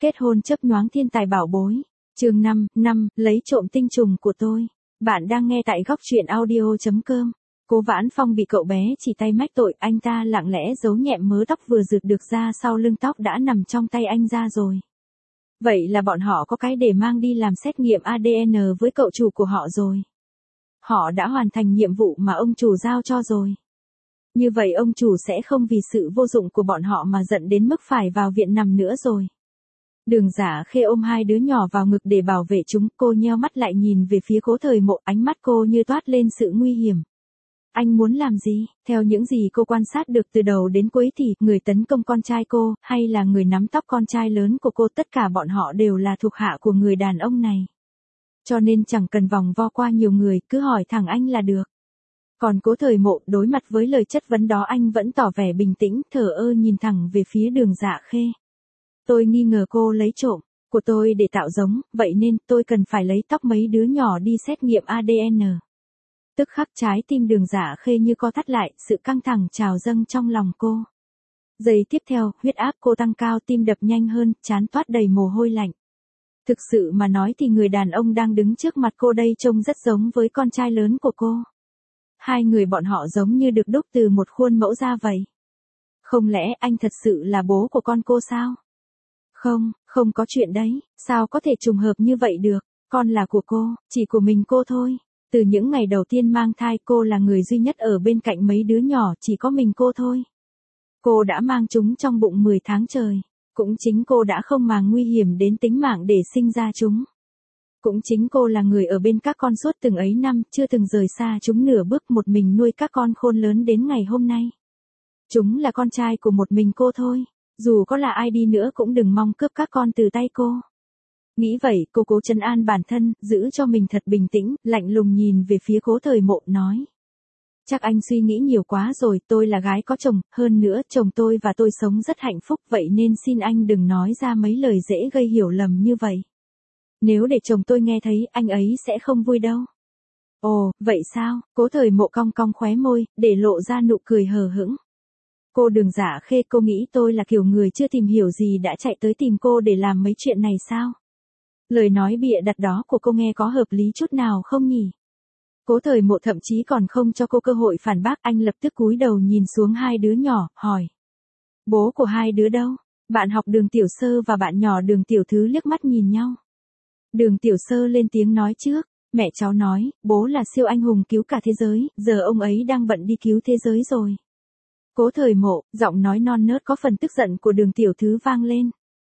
Kết hôn chớp nhoáng thiên tài bảo bối. Chương 5, lấy trộm tinh trùng của tôi. Bạn đang nghe tại góc truyện audio.com. Cố Vãn Phong bị cậu bé chỉ tay mách tội, anh ta lặng lẽ giấu nhẹm mớ tóc vừa rượt được ra sau lưng tóc đã nằm trong tay anh ra rồi. Vậy là bọn họ có cái để mang đi làm xét nghiệm ADN với cậu chủ của họ rồi. Họ đã hoàn thành nhiệm vụ mà ông chủ giao cho rồi. Như vậy ông chủ sẽ không vì sự vô dụng của bọn họ mà giận đến mức phải vào viện nằm nữa rồi. Đường Giả Khê ôm hai đứa nhỏ vào ngực để bảo vệ chúng, cô nheo mắt lại nhìn về phía Cố Thời Mộ, ánh mắt cô như toát lên sự nguy hiểm. Anh muốn làm gì? Theo những gì cô quan sát được từ đầu đến cuối thì người tấn công con trai cô, hay là người nắm tóc con trai lớn của cô, tất cả bọn họ đều là thuộc hạ của người đàn ông này. Cho nên chẳng cần vòng vo qua nhiều người, cứ hỏi thẳng anh là được. Còn Cố Thời Mộ đối mặt với lời chất vấn đó anh vẫn tỏ vẻ bình tĩnh, thờ ơ nhìn thẳng về phía Đường Dạ Khê. Tôi nghi ngờ cô lấy trộm của tôi để tạo giống, vậy nên tôi cần phải lấy tóc mấy đứa nhỏ đi xét nghiệm ADN. Tức khắc trái tim Đường Dạ Khê như co thắt lại, sự căng thẳng trào dâng trong lòng cô. Giây tiếp theo, huyết áp cô tăng cao, tim đập nhanh hơn, trán toát đầy mồ hôi lạnh. Thực sự mà nói thì người đàn ông đang đứng trước mặt cô đây trông rất giống với con trai lớn của cô. Hai người bọn họ giống như được đúc từ một khuôn mẫu ra vậy. Không lẽ anh thật sự là bố của con cô sao? Không có chuyện đấy, sao có thể trùng hợp như vậy được, con là của cô, chỉ của mình cô thôi. Từ những ngày đầu tiên mang thai cô là người duy nhất ở bên cạnh mấy đứa nhỏ, chỉ có mình cô thôi. Cô đã mang chúng trong bụng 10 tháng trời. Cũng chính cô đã không màng nguy hiểm đến tính mạng để sinh ra chúng. Cũng chính cô là người ở bên các con suốt từng ấy năm, chưa từng rời xa chúng nửa bước, một mình nuôi các con khôn lớn đến ngày hôm nay. Chúng là con trai của một mình cô thôi. Dù có là ai đi nữa cũng đừng mong cướp các con từ tay cô. Nghĩ vậy, cô cố trấn an bản thân, giữ cho mình thật bình tĩnh, lạnh lùng nhìn về phía Cố Thời Mộ nói. Chắc anh suy nghĩ nhiều quá rồi, tôi là gái có chồng, hơn nữa chồng tôi và tôi sống rất hạnh phúc, vậy nên xin anh đừng nói ra mấy lời dễ gây hiểu lầm như vậy. Nếu để chồng tôi nghe thấy, anh ấy sẽ không vui đâu. Ồ, vậy sao? Cố Thời Mộ cong cong khóe môi, để lộ ra nụ cười hờ hững. Cô Đường Dạ Khê, cô nghĩ tôi là kiểu người chưa tìm hiểu gì đã chạy tới tìm cô để làm mấy chuyện này sao? Lời nói bịa đặt đó của cô nghe có hợp lý chút nào không nhỉ? Cố Thời Mộ thậm chí còn không cho cô cơ hội phản bác, anh lập tức cúi đầu nhìn xuống hai đứa nhỏ, hỏi. Bố của hai đứa đâu? Bạn học Đường Tiểu Sơ và bạn nhỏ Đường Tiểu Thứ liếc mắt nhìn nhau. Đường Tiểu Sơ lên tiếng nói trước. Mẹ cháu nói, bố là siêu anh hùng cứu cả thế giới, giờ ông ấy đang bận đi cứu thế giới rồi. Cố Thời Mộ, giọng nói non nớt có phần tức giận của Đường Tiểu Thứ vang lên.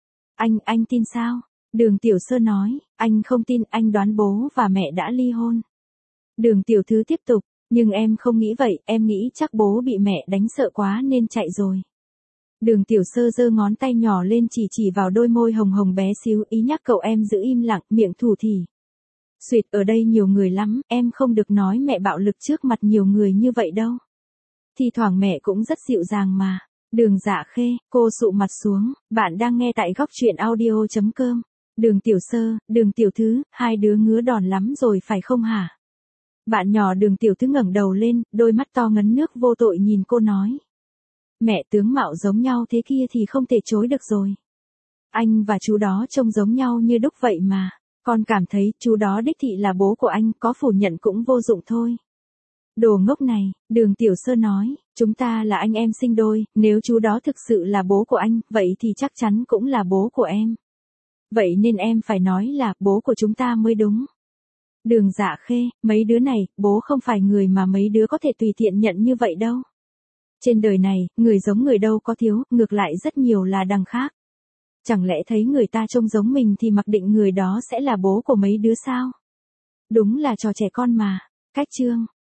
Anh tin sao? Đường Tiểu Sơ nói, anh không tin, anh đoán bố và mẹ đã ly hôn. Đường Tiểu Thứ tiếp tục, nhưng em không nghĩ vậy, em nghĩ chắc bố bị mẹ đánh sợ quá nên chạy rồi. Đường Tiểu Sơ giơ ngón tay nhỏ lên chỉ vào đôi môi hồng hồng bé xíu, ý nhắc cậu em giữ im lặng, miệng thủ thỉ. Xuyệt, ở đây nhiều người lắm, em không được nói mẹ bạo lực trước mặt nhiều người như vậy đâu. Thì thoảng mẹ cũng rất dịu dàng mà. Đường Dạ Khê, cô sụ mặt xuống, bạn đang nghe tại góc truyện audio.com. Đường Tiểu Sơ, Đường Tiểu Thứ, hai đứa ngứa đòn lắm rồi phải không hả? Bạn nhỏ Đường Tiểu Thứ ngẩng đầu lên, đôi mắt to ngấn nước vô tội nhìn cô nói. Mẹ tướng mạo giống nhau thế kia thì không thể chối được rồi. Anh và chú đó trông giống nhau như đúc vậy mà. Con cảm thấy chú đó đích thị là bố của anh, có phủ nhận cũng vô dụng thôi. Đồ ngốc này, Đường Tiểu Sơ nói, chúng ta là anh em sinh đôi, nếu chú đó thực sự là bố của anh, vậy thì chắc chắn cũng là bố của em. Vậy nên em phải nói là bố của chúng ta mới đúng. Đường Dạ Khê, mấy đứa này, bố không phải người mà mấy đứa có thể tùy tiện nhận như vậy đâu. Trên đời này, người giống người đâu có thiếu, ngược lại rất nhiều là đằng khác. Chẳng lẽ thấy người ta trông giống mình thì mặc định người đó sẽ là bố của mấy đứa sao? Đúng là trò trẻ con mà. Cách chương